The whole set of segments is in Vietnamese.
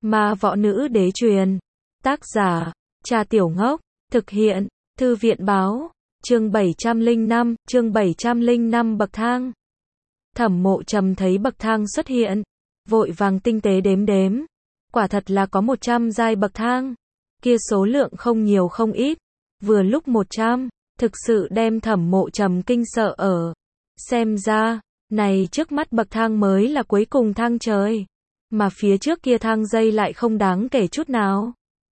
Ma Võ Nữ Đế truyền. Tác giả, Trà Tiểu Ngốc. Thực hiện, Thư viện Báo. Chương 705 bậc thang. Thẩm Mộ Trầm thấy bậc thang xuất hiện, vội vàng tinh tế đếm. Quả thật là có 100 giai bậc thang. Kia số lượng không nhiều không ít. Vừa lúc 100, thực sự đem Thẩm Mộ Trầm kinh sợ ở. Xem ra, này trước mắt bậc thang mới là cuối cùng thang trời. Mà phía trước kia thang dây lại không đáng kể chút nào.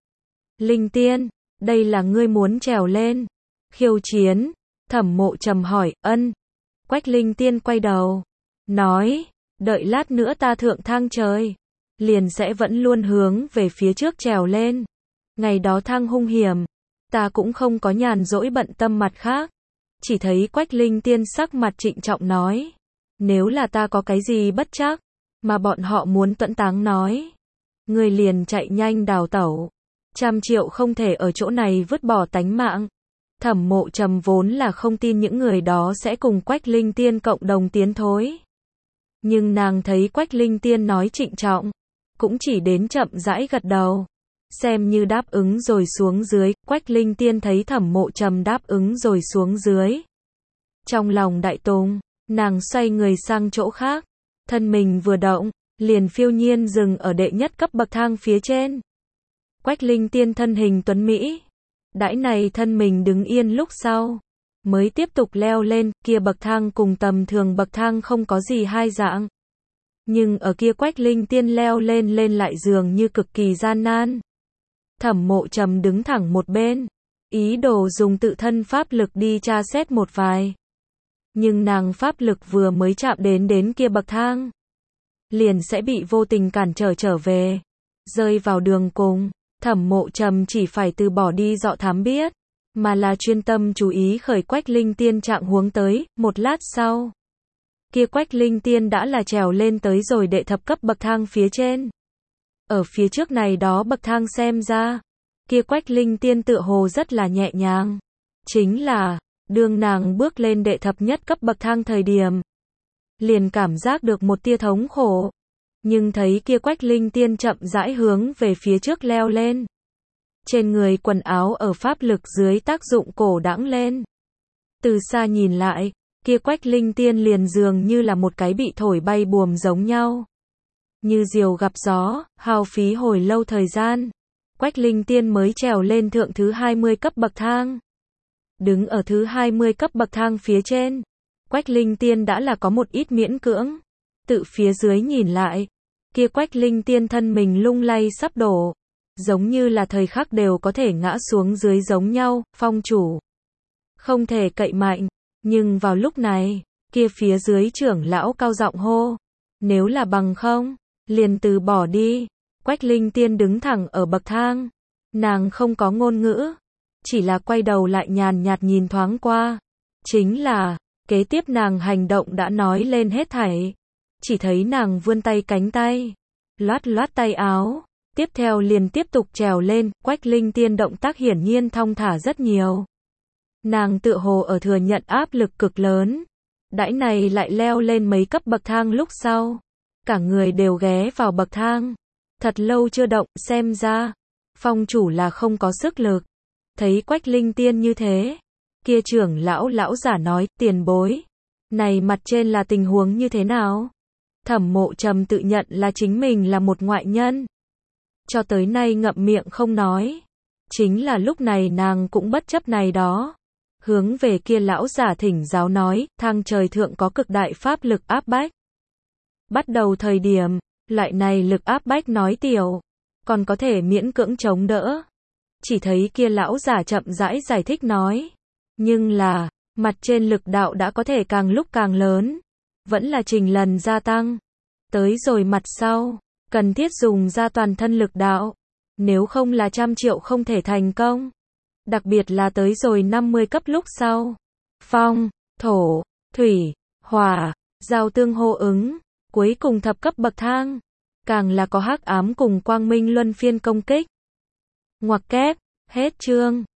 Linh Tiên, đây là ngươi muốn trèo lên. Khiêu chiến. Thẩm Mộ Trầm hỏi, ân. Quách Linh Tiên quay đầu. Nói, đợi lát nữa ta thượng thang trời. Liền sẽ vẫn luôn hướng về phía trước trèo lên. Ngày đó thang hung hiểm. Ta cũng không có nhàn rỗi bận tâm mặt khác. Chỉ thấy Quách Linh Tiên sắc mặt trịnh trọng nói. Nếu là ta có cái gì bất trắc, mà bọn họ muốn tuẫn táng nói. Người liền chạy nhanh đào tẩu. 100 triệu không thể ở chỗ này vứt bỏ tánh mạng. Thẩm Mộ Trầm vốn là không tin những người đó sẽ cùng Quách Linh Tiên cộng đồng tiến thối. Nhưng nàng thấy Quách Linh Tiên nói trịnh trọng, cũng chỉ đến chậm rãi gật đầu. Xem như đáp ứng rồi xuống dưới. Quách Linh Tiên thấy Thẩm Mộ Trầm đáp ứng rồi xuống dưới. Trong lòng đại tùng, nàng xoay người sang chỗ khác. Thân mình vừa động, liền phiêu nhiên dừng ở đệ nhất cấp bậc thang phía trên. Quách Linh Tiên thân hình tuấn mỹ. Đãi này thân mình đứng yên lúc sau. Mới tiếp tục leo lên, kia bậc thang cùng tầm thường bậc thang không có gì hai dạng. Nhưng ở kia Quách Linh Tiên leo lên lại dường như cực kỳ gian nan. Thẩm Mộ Trầm đứng thẳng một bên. Ý đồ dùng tự thân pháp lực đi tra xét một vài. Nhưng nàng pháp lực vừa mới chạm đến kia bậc thang. Liền sẽ bị vô tình cản trở về. Rơi vào đường cùng. Thẩm Mộ Trầm chỉ phải từ bỏ đi dọ thám biết. Mà là chuyên tâm chú ý khởi Quách Linh Tiên trạng huống tới. Một lát sau. Kia Quách Linh Tiên đã là trèo lên tới rồi đệ thập cấp bậc thang phía trên. Ở phía trước này đó bậc thang xem ra. Kia Quách Linh Tiên tựa hồ rất là nhẹ nhàng. Chính là, đương nàng bước lên đệ thập nhất cấp bậc thang thời điểm. Liền cảm giác được một tia thống khổ. Nhưng thấy kia Quách Linh Tiên chậm rãi hướng về phía trước leo lên. Trên người quần áo ở pháp lực dưới tác dụng cổ đãng lên. Từ xa nhìn lại, kia Quách Linh Tiên liền dường như là một cái bị thổi bay buồm giống nhau. Như diều gặp gió, hao phí hồi lâu thời gian. Quách Linh Tiên mới trèo lên thượng thứ 20 cấp bậc thang. Đứng ở thứ 20 cấp bậc thang phía trên. Quách Linh Tiên đã là có một ít miễn cưỡng. Tự phía dưới nhìn lại. Kia Quách Linh Tiên thân mình lung lay sắp đổ. Giống như là thời khắc đều có thể ngã xuống dưới giống nhau, phong chủ. Không thể cậy mạnh. Nhưng vào lúc này, kia phía dưới trưởng lão cao giọng hô. Nếu là bằng không, liền từ bỏ đi. Quách Linh Tiên đứng thẳng ở bậc thang. Nàng không có ngôn ngữ. Chỉ là quay đầu lại nhàn nhạt nhìn thoáng qua. Chính là, kế tiếp nàng hành động đã nói lên hết thảy. Chỉ thấy nàng vươn tay cánh tay. Loát tay áo. Tiếp theo liền tiếp tục trèo lên. Quách Linh Tiên động tác hiển nhiên thong thả rất nhiều. Nàng tựa hồ ở thừa nhận áp lực cực lớn. Đãi này lại leo lên mấy cấp bậc thang lúc sau. Cả người đều ghé vào bậc thang. Thật lâu chưa động, xem ra. Phong chủ là không có sức lực. Thấy Quách Linh Tiên như thế. Kia trưởng lão giả nói, tiền bối. Này mặt trên là tình huống như thế nào? Thẩm Mộ Trầm tự nhận là chính mình là một ngoại nhân. Cho tới nay ngậm miệng không nói. Chính là lúc này nàng cũng bất chấp này đó. Hướng về kia lão giả thỉnh giáo nói, thang trời thượng có cực đại pháp lực áp bách. Bắt đầu thời điểm, loại này lực áp bách nói tiểu, còn có thể miễn cưỡng chống đỡ. Chỉ thấy kia lão giả chậm rãi giải thích nói. Nhưng là, mặt trên lực đạo đã có thể càng lúc càng lớn. Vẫn là trình lần gia tăng. Tới rồi mặt sau, cần thiết dùng ra toàn thân lực đạo. Nếu không là 100 triệu không thể thành công. Đặc biệt là tới rồi 50 cấp lúc sau. Phong, thổ, thủy, hỏa, giao tương hô ứng. Cuối cùng thập cấp bậc thang. Càng là có hắc ám cùng quang minh luân phiên công kích. Ngoặc kép, hết chương.